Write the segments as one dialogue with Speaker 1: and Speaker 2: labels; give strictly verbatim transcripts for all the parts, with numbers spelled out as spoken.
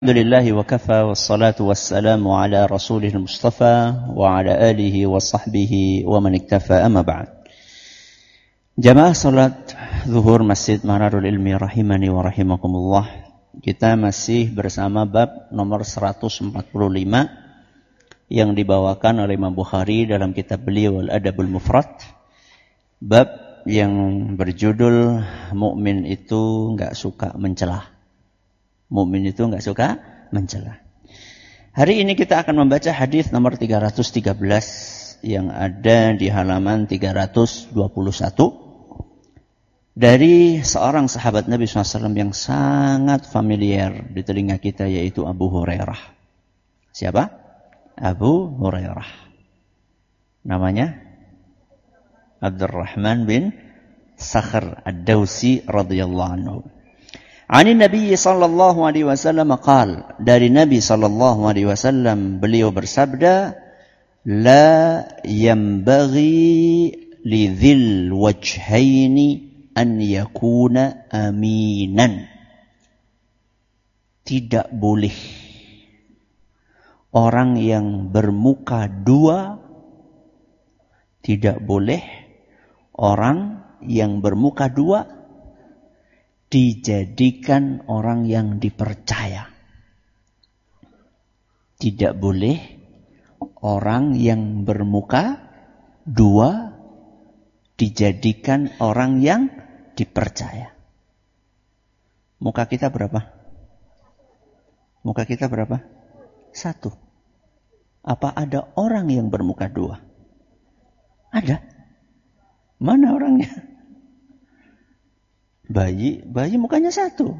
Speaker 1: Alhamdulillahi wa kafa wassalatu wassalamu ala rasulihil mustafa wa ala alihi wa sahbihi wa man iktafa amma ba'd. Jamaah salat zuhur Masjid Manarul Ilmi rahimani wa rahimakumullah. Kita masih bersama bab nomor seratus empat puluh lima yang dibawakan oleh Imam Bukhari dalam kitab beliau Al-Adabul Mufrad. Bab yang berjudul mukmin itu enggak suka mencela. Mukmin itu enggak suka mencela. Hari ini kita akan membaca hadis nomor tiga ratus tiga belas yang ada di halaman tiga ratus dua puluh satu dari seorang sahabat Nabi shallallahu alaihi wasallam yang sangat familiar di telinga kita, yaitu Abu Hurairah. Siapa? Abu Hurairah. Namanya Abdurrahman bin Sakhr Ad-Dawsi radhiyallahu anhu. Ani Nabi sallallahu alaihi wasallam qaal, dari Nabi sallallahu alaihi wasallam beliau bersabda, la yanbaghi lidzil wajhaini an yakuna aminan. Tidak boleh orang yang bermuka dua, tidak boleh orang yang bermuka dua dijadikan orang yang dipercaya. Tidak boleh orang yang bermuka dua dijadikan orang yang dipercaya. Muka kita berapa? Muka kita berapa? Satu. Apa ada orang yang bermuka dua? Ada. Mana orangnya? Bayi, bayi mukanya satu.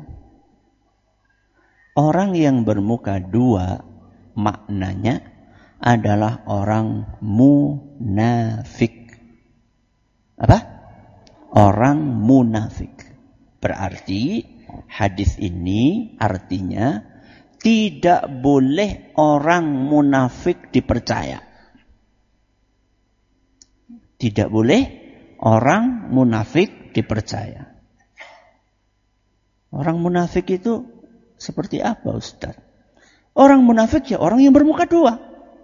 Speaker 1: Orang yang bermuka dua maknanya adalah orang munafik. Apa? Orang munafik. Berarti hadis ini artinya tidak boleh orang munafik dipercaya. Tidak boleh orang munafik dipercaya. Orang munafik itu seperti apa, Ustaz? Orang munafik ya orang yang bermuka dua.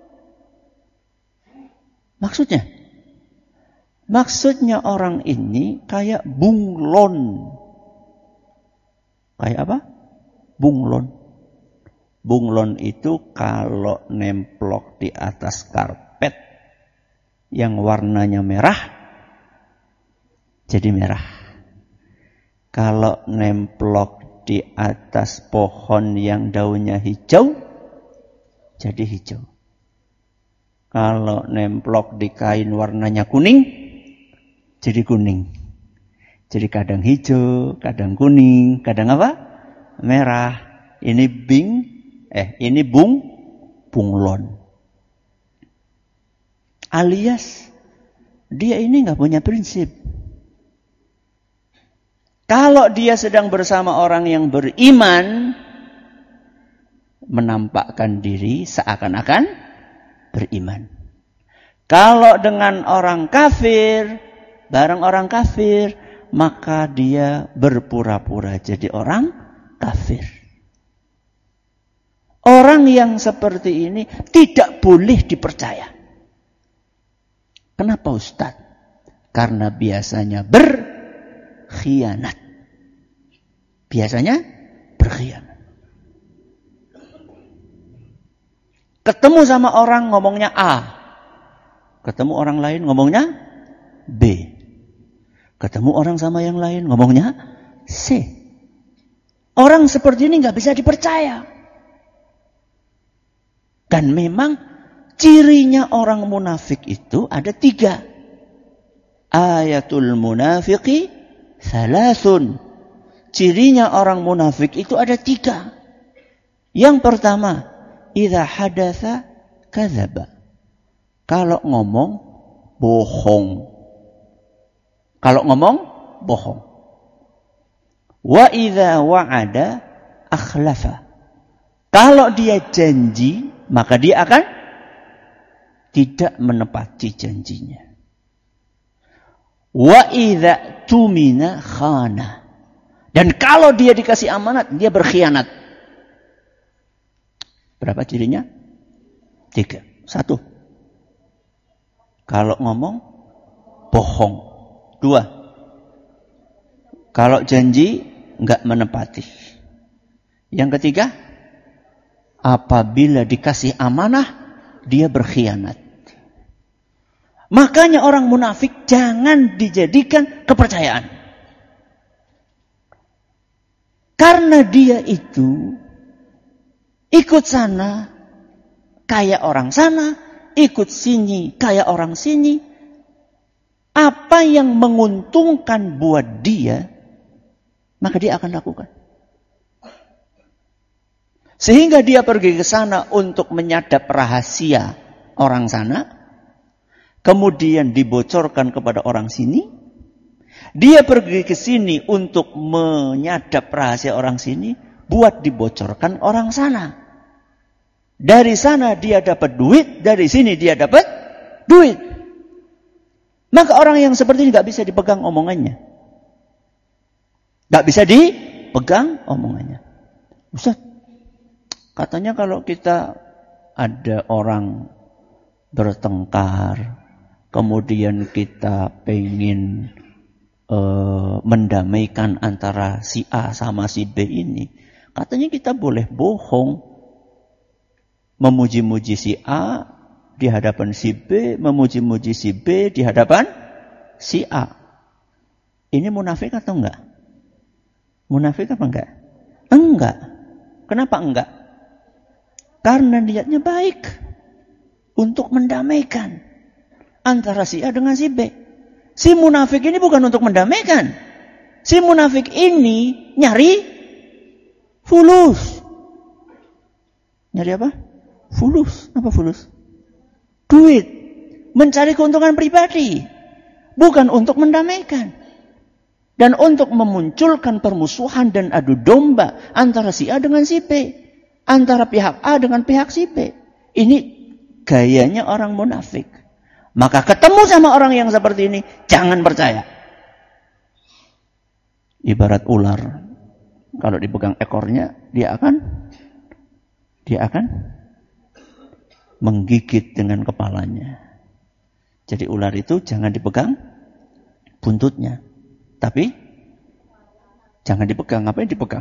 Speaker 1: Maksudnya? Maksudnya orang ini kayak bunglon. Kayak apa? Bunglon. Bunglon itu kalau nemplok di atas karpet yang warnanya merah, jadi merah. Kalau nemplok di atas pohon yang daunnya hijau, jadi hijau. Kalau nemplok di kain warnanya kuning, jadi kuning. Jadi kadang hijau, kadang kuning, kadang apa? Merah. Ini bing, eh ini bung, bunglon. Alias dia ini nggak punya prinsip. Kalau dia sedang bersama orang yang beriman, menampakkan diri seakan-akan beriman. Kalau dengan orang kafir, bareng orang kafir, maka dia berpura-pura jadi orang kafir. Orang yang seperti ini tidak boleh dipercaya. Kenapa, Ustaz? Karena biasanya ber khianat. Biasanya berkhianat. Ketemu sama orang ngomongnya A. Ketemu orang lain ngomongnya B. Ketemu orang sama yang lain ngomongnya C. Orang seperti ini nggak bisa dipercaya. Dan memang cirinya orang munafik itu ada tiga. Ayatul munafiqi salasun. Cirinya orang munafik itu ada tiga. Yang pertama, idza hadatsa kadzaba. Kalau ngomong bohong. Kalau ngomong bohong. Wa idza wa'ada akhlafa. Kalau dia janji, maka dia akan tidak menepati janjinya. Wa idza tumina khana. Dan kalau dia dikasih amanat, dia berkhianat. Berapa cirinya? Tiga. Satu, kalau ngomong bohong. Dua, kalau janji enggak menepati. Yang ketiga, apabila dikasih amanah, dia berkhianat. Makanya orang munafik jangan dijadikan kepercayaan. Karena dia itu ikut sana kayak orang sana, ikut sini kayak orang sini. Apa yang menguntungkan buat dia, maka dia akan lakukan. Sehingga dia pergi ke sana untuk menyadap rahasia orang sana, kemudian dibocorkan kepada orang sini. Dia pergi ke sini untuk menyadap rahasia orang sini, buat dibocorkan orang sana. Dari sana dia dapat duit, dari sini dia dapat duit. Maka orang yang seperti ini gak bisa dipegang omongannya. Gak bisa dipegang omongannya. Ustaz, katanya kalau kita ada orang bertengkar, kemudian kita pengen uh, mendamaikan antara si A sama si B ini, katanya kita boleh bohong, memuji-muji si A di hadapan si B, memuji-muji si B di hadapan si A. Ini munafik atau enggak? Munafik apa enggak? Enggak. Kenapa enggak? Karena niatnya baik untuk mendamaikan antara si A dengan si B. Si munafik ini bukan untuk mendamaikan. Si munafik ini nyari fulus. Nyari apa? Fulus. Apa fulus? Duit. Mencari keuntungan pribadi. Bukan untuk mendamaikan. Dan untuk memunculkan permusuhan dan adu domba antara si A dengan si B. Antara pihak A dengan pihak si B. Ini gayanya orang munafik. Maka ketemu sama orang yang seperti ini, jangan percaya. Ibarat ular. Kalau dipegang ekornya, dia akan dia akan menggigit dengan kepalanya. Jadi ular itu jangan dipegang buntutnya. Tapi jangan dipegang. Ngapain dipegang?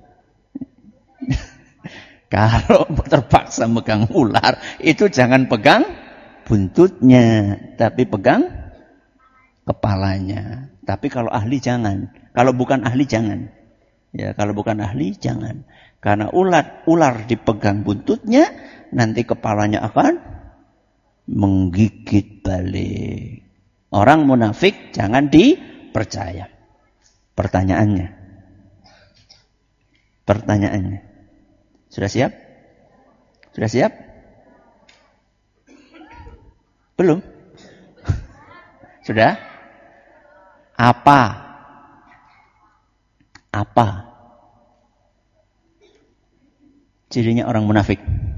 Speaker 1: Kalau terpaksa megang ular, itu jangan pegang buntutnya, tapi pegang kepalanya. Tapi kalau ahli jangan. Kalau bukan ahli jangan. Ya, kalau bukan ahli jangan. Karena ular ular dipegang buntutnya, nanti kepalanya akan menggigit balik. Orang munafik jangan dipercaya. Pertanyaannya. Pertanyaannya. Sudah siap? Sudah siap? Belum? Sudah? Apa? Apa cirinya orang munafik?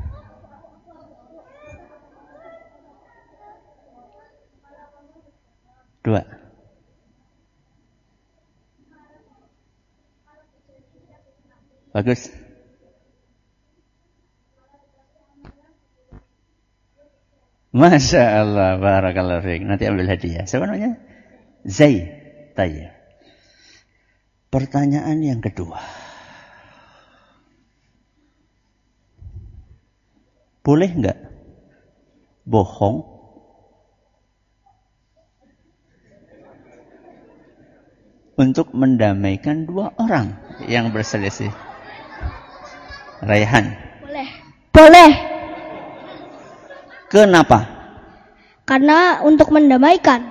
Speaker 1: Dua. Bagus. Masya Allah, barakallahu fiik. Nanti ambil hadiah. Siapa namanya? Zai. Tayyib. Pertanyaan yang kedua. Boleh enggak bohong untuk mendamaikan dua orang yang berselisih? Raihan.
Speaker 2: Boleh. Boleh.
Speaker 1: Kenapa?
Speaker 2: Karena untuk mendamaikan.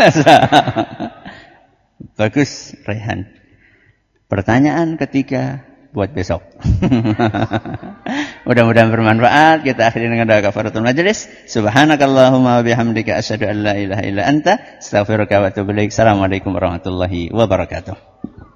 Speaker 1: Bagus, Raihan. Pertanyaan ketiga buat besok. Mudah-mudahan bermanfaat. Kita akhiri dengan doa kafaratul majelis. Subhanakallahumma wa bihamdika asyhadu an la ilaha illa anta astaghfiruka wa atubu ilaik. Assalamualaikum warahmatullahi wabarakatuh.